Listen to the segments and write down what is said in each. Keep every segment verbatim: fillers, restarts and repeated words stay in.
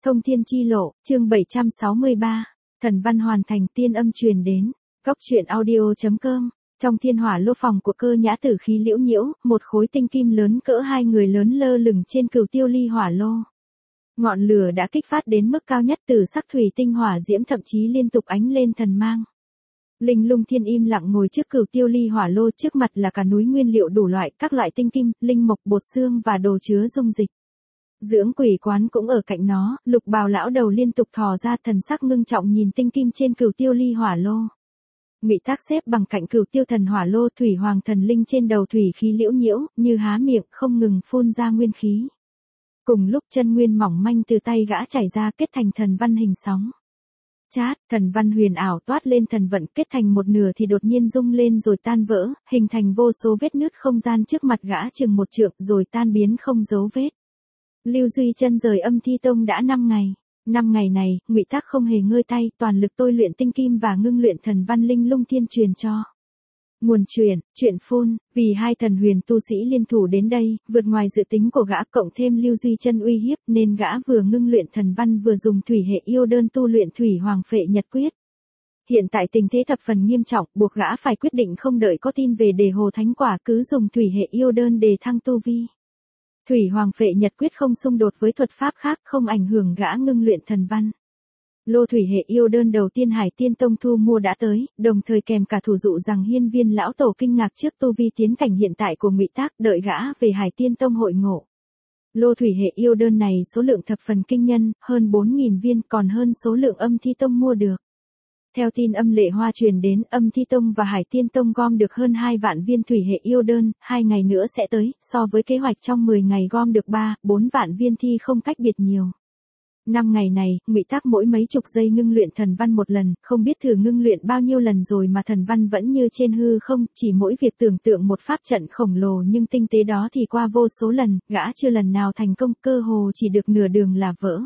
Thông thiên chi lộ, chương bảy trăm sáu mươi ba, thần văn hoàn thành, tiên âm truyền đến. Góc truyện audio chấm com. Trong thiên hỏa lô phòng của Cơ Nhã tử khí liễu nhiễu, một khối tinh kim lớn cỡ hai người lớn lơ lửng trên cửu tiêu ly hỏa lô. Ngọn lửa đã kích phát đến mức cao nhất, từ sắc thủy tinh hỏa diễm thậm chí liên tục ánh lên thần mang. Linh Lung Thiên im lặng ngồi trước cửu tiêu ly hỏa lô, trước mặt là cả núi nguyên liệu đủ loại, các loại tinh kim, linh mộc, bột xương và đồ chứa dung dịch. Dưỡng quỷ quán cũng ở cạnh nó, Lục Bào lão đầu liên tục thò ra, thần sắc ngưng trọng nhìn tinh kim trên cửu tiêu ly hỏa lô. Ngụy Tác xếp bằng cạnh cửu tiêu thần hỏa lô, thủy hoàng thần linh trên đầu thủy khí liễu nhiễu, như há miệng không ngừng phun ra nguyên khí. Cùng lúc chân nguyên mỏng manh từ tay gã chảy ra, kết thành thần văn hình sóng. Chát, thần văn huyền ảo toát lên thần vận, kết thành một nửa thì đột nhiên rung lên rồi tan vỡ, hình thành vô số vết nứt không gian trước mặt gã chừng một trượng rồi tan biến không dấu vết. Lưu Duy Chân rời Âm Thi Tông đã năm ngày. Năm ngày này, Ngụy Tác không hề ngơi tay, toàn lực tôi luyện tinh kim và ngưng luyện thần văn Linh Lung Thiên truyền cho. Nguồn truyền, chuyện phun, vì hai thần huyền tu sĩ liên thủ đến đây, vượt ngoài dự tính của gã, cộng thêm Lưu Duy Chân uy hiếp, nên gã vừa ngưng luyện thần văn vừa dùng thủy hệ yêu đơn tu luyện thủy hoàng phệ nhật quyết. Hiện tại tình thế thập phần nghiêm trọng, buộc gã phải quyết định không đợi có tin về đề hồ thánh quả, cứ dùng thủy hệ yêu đơn đề thăng tu vi. Thủy hoàng phệ nhật quyết không xung đột với thuật pháp khác, không ảnh hưởng gã ngưng luyện thần văn. Lô thủy hệ yêu đơn đầu tiên Hải Tiên Tông thu mua đã tới, đồng thời kèm cả thủ dụ rằng hiên viên lão tổ kinh ngạc trước tu vi tiến cảnh hiện tại của Ngụy Tác, đợi gã về Hải Tiên Tông hội ngộ. Lô thủy hệ yêu đơn này số lượng thập phần kinh nhân, hơn bốn nghìn viên, còn hơn số lượng Âm Thi Tông mua được. Theo tin Âm Lệ Hoa truyền đến, Âm Thi Tông và Hải Tiên Tông gom được hơn hai vạn viên thủy hệ yêu đơn, hai ngày nữa sẽ tới, so với kế hoạch trong mười ngày gom được ba, bốn vạn viên thi không cách biệt nhiều. Năm ngày này, Ngụy Tác mỗi mấy chục giây ngưng luyện thần văn một lần, không biết thử ngưng luyện bao nhiêu lần rồi mà thần văn vẫn như trên hư không, chỉ mỗi việc tưởng tượng một pháp trận khổng lồ nhưng tinh tế đó thì qua vô số lần, gã chưa lần nào thành công, cơ hồ chỉ được nửa đường là vỡ.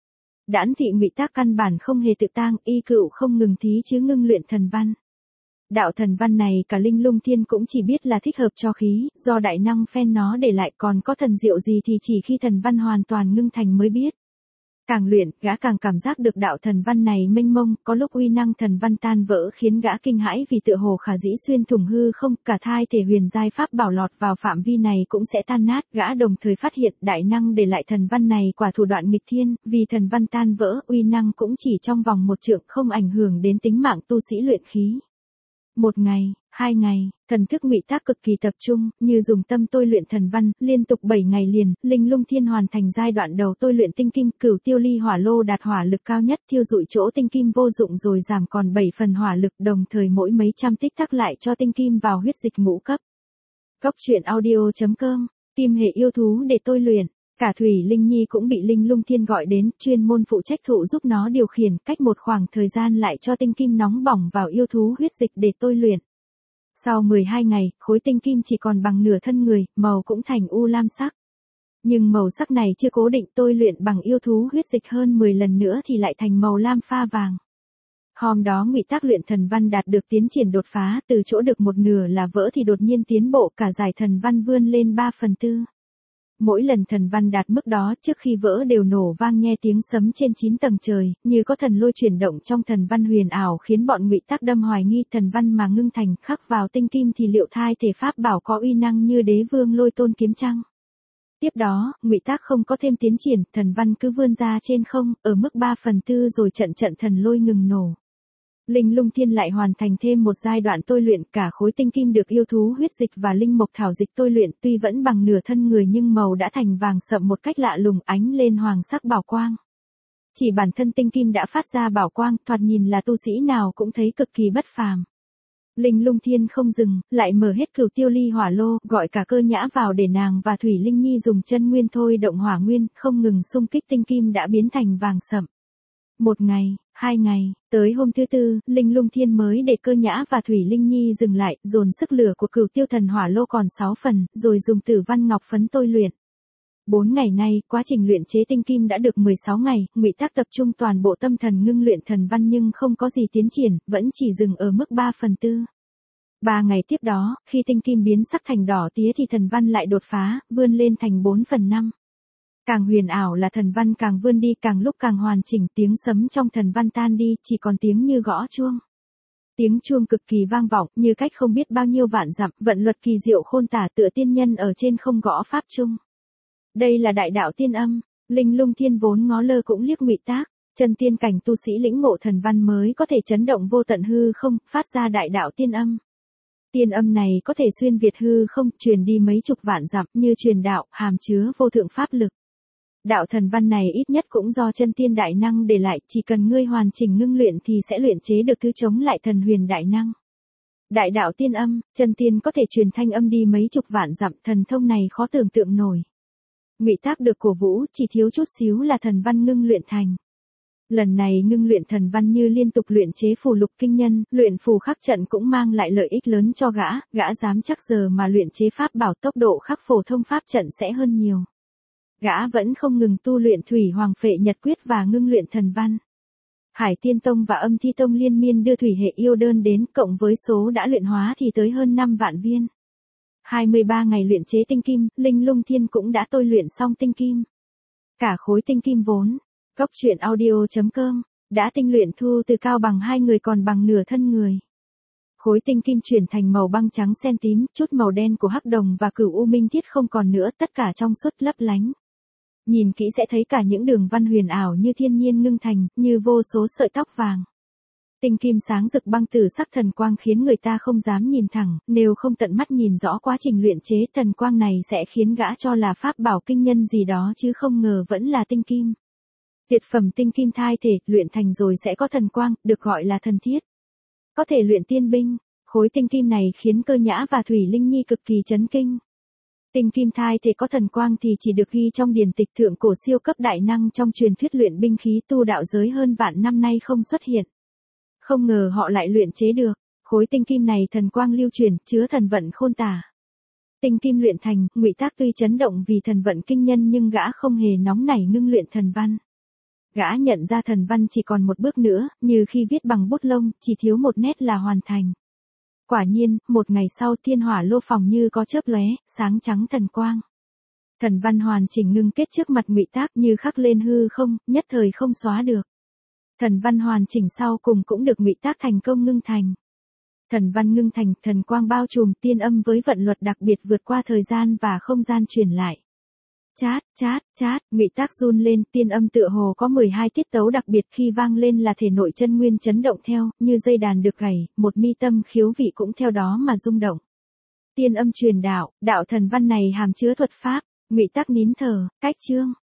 Đãn thị Ngụy Tác căn bản không hề tự tang, y cựu không ngừng thí chứ ngưng luyện thần văn. Đạo thần văn này cả Linh Lung Thiên cũng chỉ biết là thích hợp cho khí, do đại năng phen nó để lại, còn có thần diệu gì thì chỉ khi thần văn hoàn toàn ngưng thành mới biết. Càng luyện, gã càng cảm giác được đạo thần văn này mênh mông, có lúc uy năng thần văn tan vỡ khiến gã kinh hãi vì tựa hồ khả dĩ xuyên thủng hư không, cả thai thể huyền giai pháp bảo lọt vào phạm vi này cũng sẽ tan nát, gã đồng thời phát hiện đại năng để lại thần văn này quả thủ đoạn nghịch thiên, vì thần văn tan vỡ, uy năng cũng chỉ trong vòng một trượng, không ảnh hưởng đến tính mạng tu sĩ luyện khí. Một ngày, hai ngày, thần thức Ngụy Tác cực kỳ tập trung, như dùng tâm tôi luyện thần văn, liên tục bảy ngày liền, Linh Lung Thiên hoàn thành giai đoạn đầu tôi luyện tinh kim, cửu tiêu ly hỏa lô đạt hỏa lực cao nhất, thiêu dụi chỗ tinh kim vô dụng rồi giảm còn bảy phần hỏa lực, đồng thời mỗi mấy trăm tích tắc lại cho tinh kim vào huyết dịch ngũ cấp. Góc truyện audio chấm com, kim hệ yêu thú để tôi luyện. Cả Thủy Linh Nhi cũng bị Linh Lung Thiên gọi đến, chuyên môn phụ trách thụ giúp nó điều khiển, cách một khoảng thời gian lại cho tinh kim nóng bỏng vào yêu thú huyết dịch để tôi luyện. Sau mười hai ngày, khối tinh kim chỉ còn bằng nửa thân người, màu cũng thành u lam sắc. Nhưng màu sắc này chưa cố định, tôi luyện bằng yêu thú huyết dịch hơn mười lần nữa thì lại thành màu lam pha vàng. Hôm đó Ngụy Tác luyện thần văn đạt được tiến triển đột phá, từ chỗ được một nửa là vỡ thì đột nhiên tiến bộ, cả giải thần văn vươn lên ba phần tư. Mỗi lần thần văn đạt mức đó, trước khi vỡ đều nổ vang nghe tiếng sấm trên chín tầng trời, như có thần lôi chuyển động trong thần văn huyền ảo, khiến bọn Ngụy Tác đâm hoài nghi thần văn mà ngưng thành khắc vào tinh kim thì liệu thai thể pháp bảo có uy năng như đế vương lôi tôn kiếm chăng? Tiếp đó, Ngụy Tác không có thêm tiến triển, thần văn cứ vươn ra trên không, ở mức ba phần tư rồi trận trận thần lôi ngừng nổ. Linh Lung Thiên lại hoàn thành thêm một giai đoạn tôi luyện, cả khối tinh kim được yêu thú huyết dịch và linh mộc thảo dịch tôi luyện, tuy vẫn bằng nửa thân người nhưng màu đã thành vàng sậm một cách lạ lùng, ánh lên hoàng sắc bảo quang. Chỉ bản thân tinh kim đã phát ra bảo quang, thoạt nhìn là tu sĩ nào cũng thấy cực kỳ bất phàm. Linh Lung Thiên không dừng, lại mở hết cửu tiêu ly hỏa lô, gọi cả Cơ Nhã vào để nàng và Thủy Linh Nhi dùng chân nguyên thôi động hỏa nguyên, không ngừng xung kích tinh kim đã biến thành vàng sậm. Một ngày, hai ngày, tới hôm thứ tư, Linh Lung Thiên mới để Cơ Nhã và Thủy Linh Nhi dừng lại, dồn sức lửa của cửu tiêu thần hỏa lô còn sáu phần, rồi dùng tử văn ngọc phấn tôi luyện. Bốn ngày nay, quá trình luyện chế tinh kim đã được mười sáu ngày, Ngụy Tác tập trung toàn bộ tâm thần ngưng luyện thần văn nhưng không có gì tiến triển, vẫn chỉ dừng ở mức ba phần tư. Ba ngày tiếp đó, khi tinh kim biến sắc thành đỏ tía thì thần văn lại đột phá, vươn lên thành bốn phần năm. Càng huyền ảo là thần văn càng vươn đi, càng lúc càng hoàn chỉnh, tiếng sấm trong thần văn tan đi, chỉ còn tiếng như gõ chuông. Tiếng chuông cực kỳ vang vọng, như cách không biết bao nhiêu vạn dặm, vận luật kỳ diệu khôn tả tựa tiên nhân ở trên không gõ pháp chung. Đây là đại đạo tiên âm, Linh Lung Thiên vốn ngó lơ cũng liếc Ngụy Tác, chân tiên cảnh tu sĩ lĩnh ngộ thần văn mới có thể chấn động vô tận hư không, phát ra đại đạo tiên âm. Tiên âm này có thể xuyên việt hư không, truyền đi mấy chục vạn dặm, như truyền đạo, hàm chứa vô thượng pháp lực. Đạo thần văn này ít nhất cũng do chân tiên đại năng để lại, chỉ cần ngươi hoàn chỉnh ngưng luyện thì sẽ luyện chế được thứ chống lại thần huyền đại năng. Đại đạo tiên âm, chân tiên có thể truyền thanh âm đi mấy chục vạn dặm, thần thông này khó tưởng tượng nổi. Ngụy Tác được cổ vũ, chỉ thiếu chút xíu là thần văn ngưng luyện thành. Lần này ngưng luyện thần văn như liên tục luyện chế phù lục kinh nhân, luyện phù khắc trận cũng mang lại lợi ích lớn cho gã, gã dám chắc giờ mà luyện chế pháp bảo tốc độ khắc phổ thông pháp trận sẽ hơn nhiều. Gã vẫn không ngừng tu luyện Thủy Hoàng Phệ Nhật Quyết và ngưng luyện thần văn. Hải Tiên Tông và Âm Thi Tông liên miên đưa thủy hệ yêu đơn đến, cộng với số đã luyện hóa thì tới hơn năm vạn viên. hai mươi ba ngày luyện chế tinh kim, Linh Lung Thiên cũng đã tôi luyện xong tinh kim. Cả khối tinh kim vốn, Cốc Truyện Audio chấm com, đã tinh luyện thu từ cao bằng hai người còn bằng nửa thân người. Khối tinh kim chuyển thành màu băng trắng xen tím, chút màu đen của hắc đồng và cửu u minh thiết không còn nữa, tất cả trong suốt lấp lánh. Nhìn kỹ sẽ thấy cả những đường văn huyền ảo như thiên nhiên ngưng thành, như vô số sợi tóc vàng. Tinh kim sáng rực băng tử sắc thần quang khiến người ta không dám nhìn thẳng, nếu không tận mắt nhìn rõ quá trình luyện chế thần quang này sẽ khiến gã cho là pháp bảo kinh nhân gì đó chứ không ngờ vẫn là tinh kim. Tuyệt phẩm tinh kim thai thể, luyện thành rồi sẽ có thần quang, được gọi là thần thiết. Có thể luyện tiên binh, khối tinh kim này khiến Cơ Nhã và Thủy Linh Nhi cực kỳ chấn kinh. Tinh kim thai thể có thần quang thì chỉ được ghi trong điển tịch thượng cổ, siêu cấp đại năng trong truyền thuyết luyện binh khí tu đạo giới hơn vạn năm nay không xuất hiện. Không ngờ họ lại luyện chế được, khối tinh kim này thần quang lưu truyền, chứa thần vận khôn tả. Tinh kim luyện thành, Ngụy Tác tuy chấn động vì thần vận kinh nhân nhưng gã không hề nóng nảy ngưng luyện thần văn. Gã nhận ra thần văn chỉ còn một bước nữa, như khi viết bằng bút lông, chỉ thiếu một nét là hoàn thành. Quả nhiên, một ngày sau thiên hỏa lô phòng như có chớp lóe, sáng trắng thần quang. Thần văn hoàn chỉnh ngưng kết trước mặt Ngụy Tác như khắc lên hư không, nhất thời không xóa được. Thần văn hoàn chỉnh sau cùng cũng được Ngụy Tác thành công ngưng thành. Thần văn ngưng thành, thần quang bao trùm, tiên âm với vận luật đặc biệt vượt qua thời gian và không gian truyền lại. Chát, chát, chát, Ngụy Tác run lên, tiên âm tựa hồ có mười hai tiết tấu đặc biệt, khi vang lên là thể nội chân nguyên chấn động theo, như dây đàn được gảy, một mi tâm khiếu vị cũng theo đó mà rung động. Tiên âm truyền đạo, đạo thần văn này hàm chứa thuật pháp, Ngụy Tác nín thở, cách chương.